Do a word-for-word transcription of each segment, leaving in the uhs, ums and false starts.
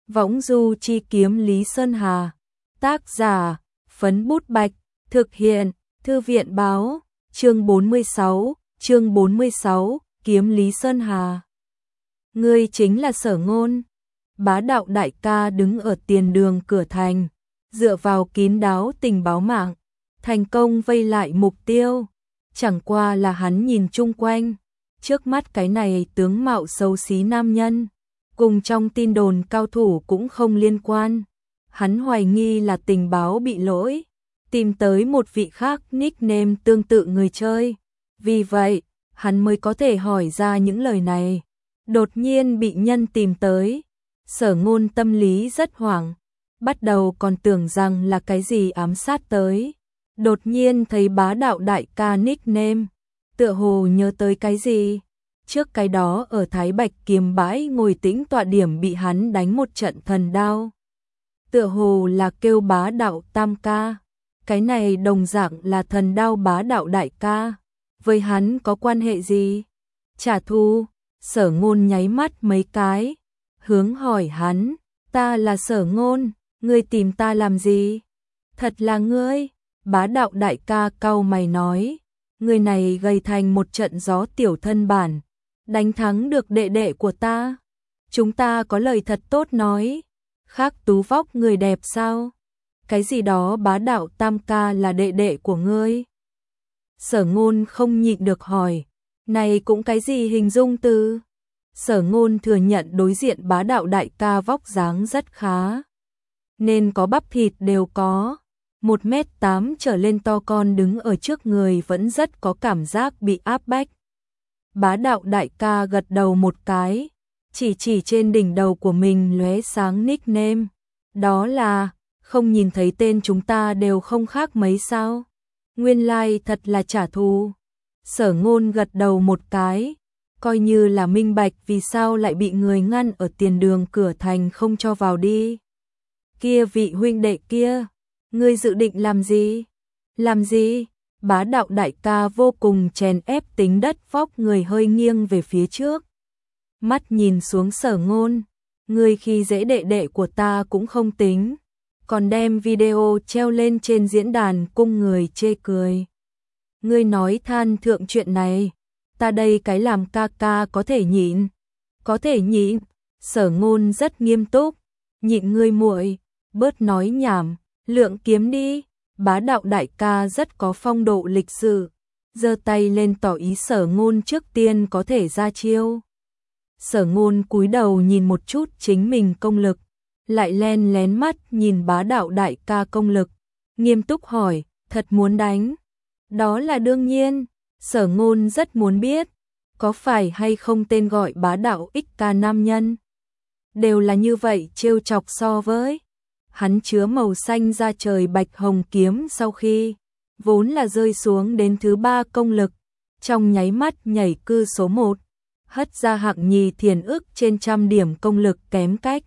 Võng du chi kiếm Lý Sơn Hà. Tác giả, Phấn Bút Bạch. Thực hiện, Thư viện báo. Chương bốn mươi sáu, chương bốn mươi sáu, kiếm Lý Sơn Hà. Ngươi chính là Sở Ngôn. Bá đạo đại ca đứng ở tiền đường cửa thành, dựa vào kín đáo tình báo mạng, thành công vây lại mục tiêu. Chẳng qua là hắn nhìn chung quanh, trước mắt cái này tướng mạo xấu xí nam nhân, cùng trong tin đồn cao thủ cũng không liên quan. Hắn hoài nghi là tình báo bị lỗi, tìm tới một vị khác nickname tương tự người chơi. Vì vậy, hắn mới có thể hỏi ra những lời này. Đột nhiên bị nhân tìm tới, Sở Ngôn tâm lý rất hoảng, bắt đầu còn tưởng rằng là cái gì ám sát tới. Đột nhiên thấy bá đạo đại ca nickname, tựa hồ nhớ tới cái gì. Trước cái đó ở Thái Bạch Kiếm bãi ngồi tĩnh tọa điểm bị hắn đánh một trận thần đao. Tựa hồ là kêu bá đạo tam ca. Cái này đồng dạng là thần đao bá đạo đại ca. Với hắn có quan hệ gì? Trả thù? Sở Ngôn nháy mắt mấy cái, hướng hỏi hắn, ta là Sở Ngôn, ngươi tìm ta làm gì? Thật là ngươi? Bá đạo đại ca cau mày nói, người này gầy thành một trận gió tiểu thân bản, đánh thắng được đệ đệ của ta. Chúng ta có lời thật tốt nói, khác tú vóc người đẹp sao? Cái gì đó bá đạo tam ca là đệ đệ của ngươi? Sở Ngôn không nhịn được hỏi, này cũng cái gì hình dung từ? Sở Ngôn thừa nhận đối diện bá đạo đại ca vóc dáng rất khá, nên có bắp thịt đều có. Một mét tám trở lên to con đứng ở trước người vẫn rất có cảm giác bị áp bách. Bá đạo đại ca gật đầu một cái, chỉ chỉ trên đỉnh đầu của mình lóe sáng nickname. Đó là, không nhìn thấy tên chúng ta đều không khác mấy sao? Nguyên lai like thật là trả thù. Sở Ngôn gật đầu một cái, coi như là minh bạch vì sao lại bị người ngăn ở tiền đường cửa thành không cho vào đi. Kia vị huynh đệ kia, ngươi dự định làm gì? Làm gì? Bá đạo đại ca vô cùng chèn ép tính đất vóc người hơi nghiêng về phía trước. Mắt nhìn xuống Sở Ngôn, ngươi khi dễ đệ đệ của ta cũng không tính, còn đem video treo lên trên diễn đàn cung người chê cười. Ngươi nói than thượng chuyện này, ta đây cái làm ca ca có thể nhịn, có thể nhịn. Sở Ngôn rất nghiêm túc, nhịn ngươi muội, bớt nói nhảm, lượng kiếm đi. Bá đạo đại ca rất có phong độ lịch sự, giơ tay lên tỏ ý Sở Ngôn trước tiên có thể ra chiêu. Sở Ngôn cúi đầu nhìn một chút chính mình công lực, lại len lén mắt nhìn bá đạo đại ca công lực, nghiêm túc hỏi, thật muốn đánh? Đó là đương nhiên. Sở Ngôn rất muốn biết, có phải hay không tên gọi bá đạo ích ca nam nhân đều là như vậy trêu chọc so với hắn chứa màu xanh da trời bạch hồng kiếm sau khi vốn là rơi xuống đến thứ ba công lực, trong nháy mắt nhảy cư số một, hất ra hạng nhì thiền ức trên trăm điểm công lực kém cách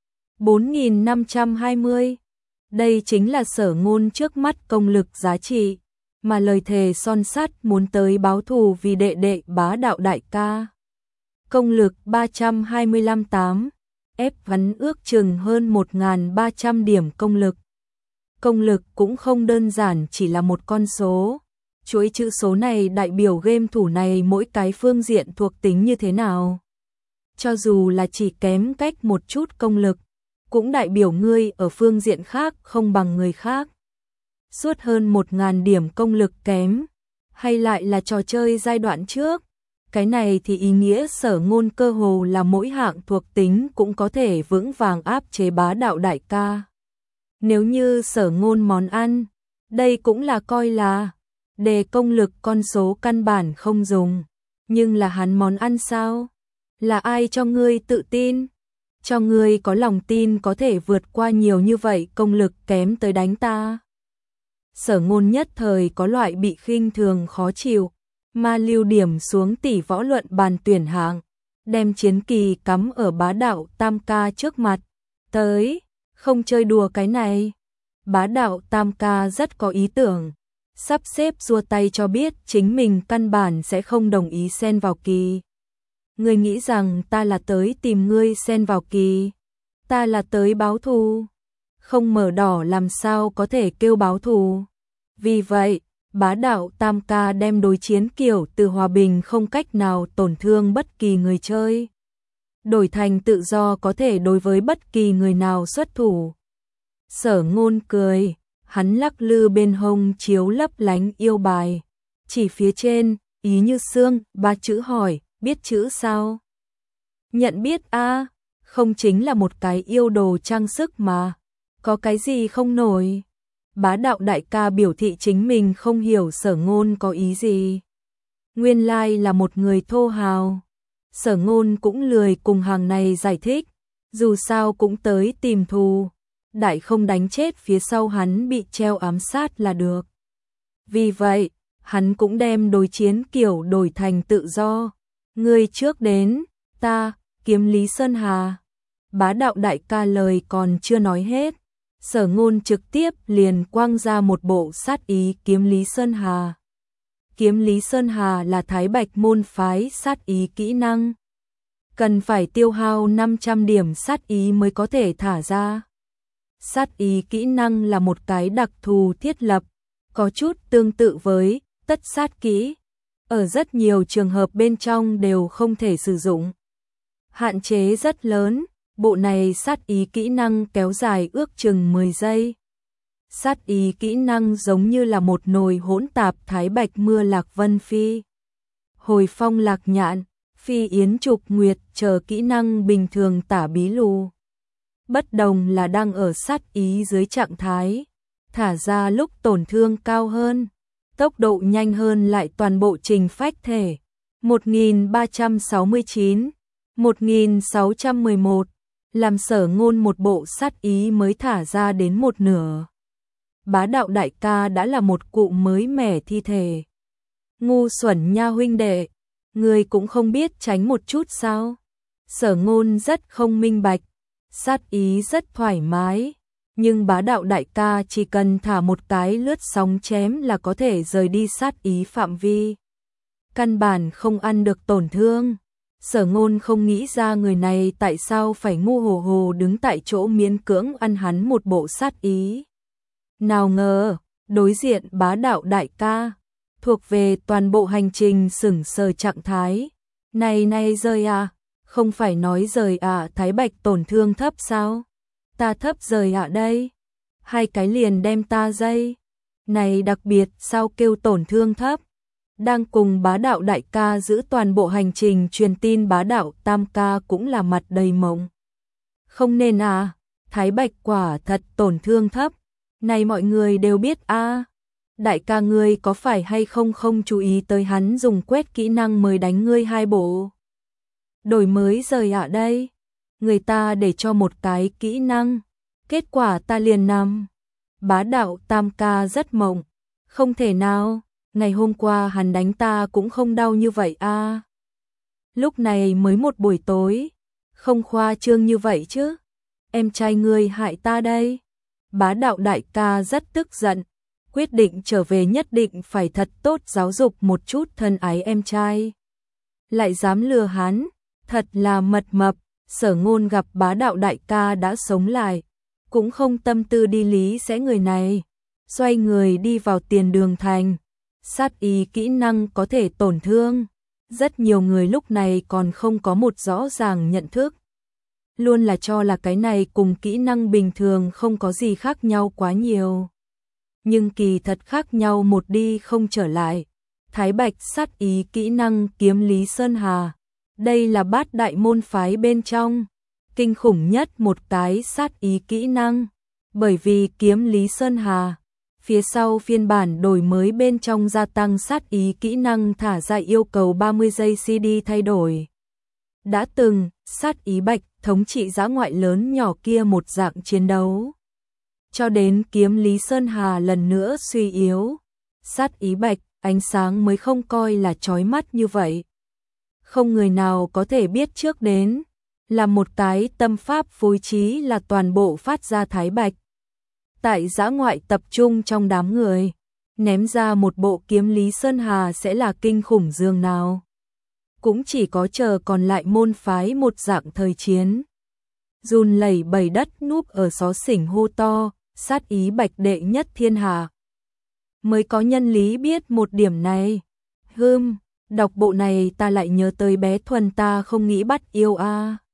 bốn nghìn năm trăm hai mươi. Đây chính là Sở Ngôn trước mắt công lực giá trị, mà lời thề son sắt muốn tới báo thù vì đệ đệ bá đạo đại ca. Công lực ba trăm hai mươi lăm tám, ép hắn ước chừng hơn một nghìn ba trăm điểm công lực. Công lực cũng không đơn giản chỉ là một con số. Chuỗi chữ số này đại biểu game thủ này mỗi cái phương diện thuộc tính như thế nào. Cho dù là chỉ kém cách một chút công lực, cũng đại biểu ngươi ở phương diện khác không bằng người khác. Suốt hơn một nghìn điểm công lực kém, hay lại là trò chơi giai đoạn trước. Cái này thì ý nghĩa Sở Ngôn cơ hồ là mỗi hạng thuộc tính cũng có thể vững vàng áp chế bá đạo đại ca. Nếu như Sở Ngôn món ăn, đây cũng là coi là đề công lực con số căn bản không dùng. Nhưng là hắn món ăn sao? Là ai cho ngươi tự tin? Cho ngươi có lòng tin có thể vượt qua nhiều như vậy công lực kém tới đánh ta? Sở Ngôn nhất thời có loại bị khinh thường khó chịu, mà lưu điểm xuống tỷ võ luận bàn tuyển hạng, đem chiến kỳ cắm ở bá đạo tam ca trước mặt. Tới, không chơi đùa cái này. Bá đạo tam ca rất có ý tưởng, sắp xếp xua tay cho biết chính mình căn bản sẽ không đồng ý xen vào kỳ. Ngươi nghĩ rằng ta là tới tìm ngươi xen vào kỳ? Ta là tới báo thù, không mở đỏ làm sao có thể kêu báo thù. Vì vậy, bá đạo tam ca đem đối chiến kiểu từ hòa bình không cách nào tổn thương bất kỳ người chơi, đổi thành tự do có thể đối với bất kỳ người nào xuất thủ. Sở Ngôn cười, hắn lắc lư bên hông chiếu lấp lánh yêu bài, chỉ phía trên, ý như xương, ba chữ hỏi, biết chữ sao? Nhận biết a, không chính là một cái yêu đồ trang sức mà, có cái gì không nổi. Bá đạo đại ca biểu thị chính mình không hiểu Sở Ngôn có ý gì. Nguyên lai là một người thô hào. Sở Ngôn cũng lười cùng hàng này giải thích, dù sao cũng tới tìm thù, đại không đánh chết phía sau hắn bị treo ám sát là được. Vì vậy, hắn cũng đem đối chiến kiểu đổi thành tự do. Ngươi trước đến, ta, kiếm Lý Sơn Hà. Bá đạo đại ca lời còn chưa nói hết, Sở Ngôn trực tiếp liền quăng ra một bộ sát ý kiếm Lý Sơn Hà. Kiếm Lý Sơn Hà là Thái Bạch môn phái sát ý kỹ năng, cần phải tiêu hao năm trăm điểm sát ý mới có thể thả ra. Sát ý kỹ năng là một cái đặc thù thiết lập, có chút tương tự với tất sát kỹ, ở rất nhiều trường hợp bên trong đều không thể sử dụng. Hạn chế rất lớn, bộ này sát ý kỹ năng kéo dài ước chừng mười giây. Sát ý kỹ năng giống như là một nồi hỗn tạp Thái Bạch mưa lạc vân phi, hồi phong lạc nhạn, phi yến trục nguyệt chờ kỹ năng bình thường tả bí lù. Bất đồng là đang ở sát ý dưới trạng thái, thả ra lúc tổn thương cao hơn, tốc độ nhanh hơn lại toàn bộ trình phách thể. một nghìn ba trăm sáu mươi chín, một nghìn sáu trăm mười một, làm Sở Ngôn một bộ sát ý mới thả ra đến một nửa. Bá đạo đại ca đã là một cụ mới mẻ thi thể. Ngu xuẩn nha huynh đệ, người cũng không biết tránh một chút sao? Sở Ngôn rất không minh bạch, sát ý rất thoải mái, nhưng bá đạo đại ca chỉ cần thả một cái lướt sóng chém là có thể rời đi sát ý phạm vi, căn bản không ăn được tổn thương. Sở Ngôn không nghĩ ra người này tại sao phải ngu hồ hồ đứng tại chỗ miễn cưỡng ăn hắn một bộ sát ý. Nào ngờ, đối diện bá đạo đại ca, thuộc về toàn bộ hành trình sững sờ trạng thái. Này này rời à, không phải nói rời à Thái Bạch tổn thương thấp sao? Ta thấp rời à đây? Hai cái liền đem ta dây. Này đặc biệt sao kêu tổn thương thấp? Đang cùng bá đạo đại ca giữ toàn bộ hành trình truyền tin bá đạo tam ca cũng là mặt đầy mộng. Không nên à, Thái Bạch quả thật tổn thương thấp. Này mọi người đều biết a, à. Đại ca ngươi có phải hay không không chú ý tới hắn dùng quét kỹ năng mới đánh ngươi hai bộ. Đổi mới rời ạ đây. Người ta để cho một cái kỹ năng, kết quả ta liền nằm. Bá đạo tam ca rất mộng. Không thể nào, ngày hôm qua hắn đánh ta cũng không đau như vậy a. À. Lúc này mới một buổi tối, không khoa trương như vậy chứ. Em trai ngươi hại ta đây. Bá đạo đại ca rất tức giận, quyết định trở về nhất định phải thật tốt giáo dục một chút thân ái em trai. Lại dám lừa hắn, thật là mật mập. Sở Ngôn gặp bá đạo đại ca đã sống lại, cũng không tâm tư đi lý sẽ người này, xoay người đi vào tiền đường thành. Sát ý kỹ năng có thể tổn thương, rất nhiều người lúc này còn không có một rõ ràng nhận thức, luôn là cho là cái này cùng kỹ năng bình thường không có gì khác nhau quá nhiều. Nhưng kỳ thật khác nhau một đi không trở lại. Thái Bạch sát ý kỹ năng kiếm Lý Sơn Hà, đây là bát đại môn phái bên trong kinh khủng nhất một cái sát ý kỹ năng, bởi vì kiếm Lý Sơn Hà phía sau phiên bản đổi mới bên trong gia tăng sát ý kỹ năng thả ra yêu cầu ba mươi giây xê đê thay đổi. Đã từng, sát ý bạch thống trị dã ngoại lớn nhỏ kia một dạng chiến đấu. Cho đến kiếm Lý Sơn Hà lần nữa suy yếu, sát ý bạch, ánh sáng mới không coi là chói mắt như vậy. Không người nào có thể biết trước đến, là một cái tâm pháp phối trí là toàn bộ phát ra Thái Bạch. Tại dã ngoại tập trung trong đám người, ném ra một bộ kiếm Lý Sơn Hà sẽ là kinh khủng dường nào. Cũng chỉ có chờ còn lại môn phái một dạng thời chiến. run lẩy bẩy đất núp ở xó xỉnh hô to, sát ý bạch đệ nhất thiên hạ. Mới có nhân lý biết một điểm này. Hưm, đọc bộ này ta lại nhớ tới bé Thuần ta không nghĩ bắt yêu a.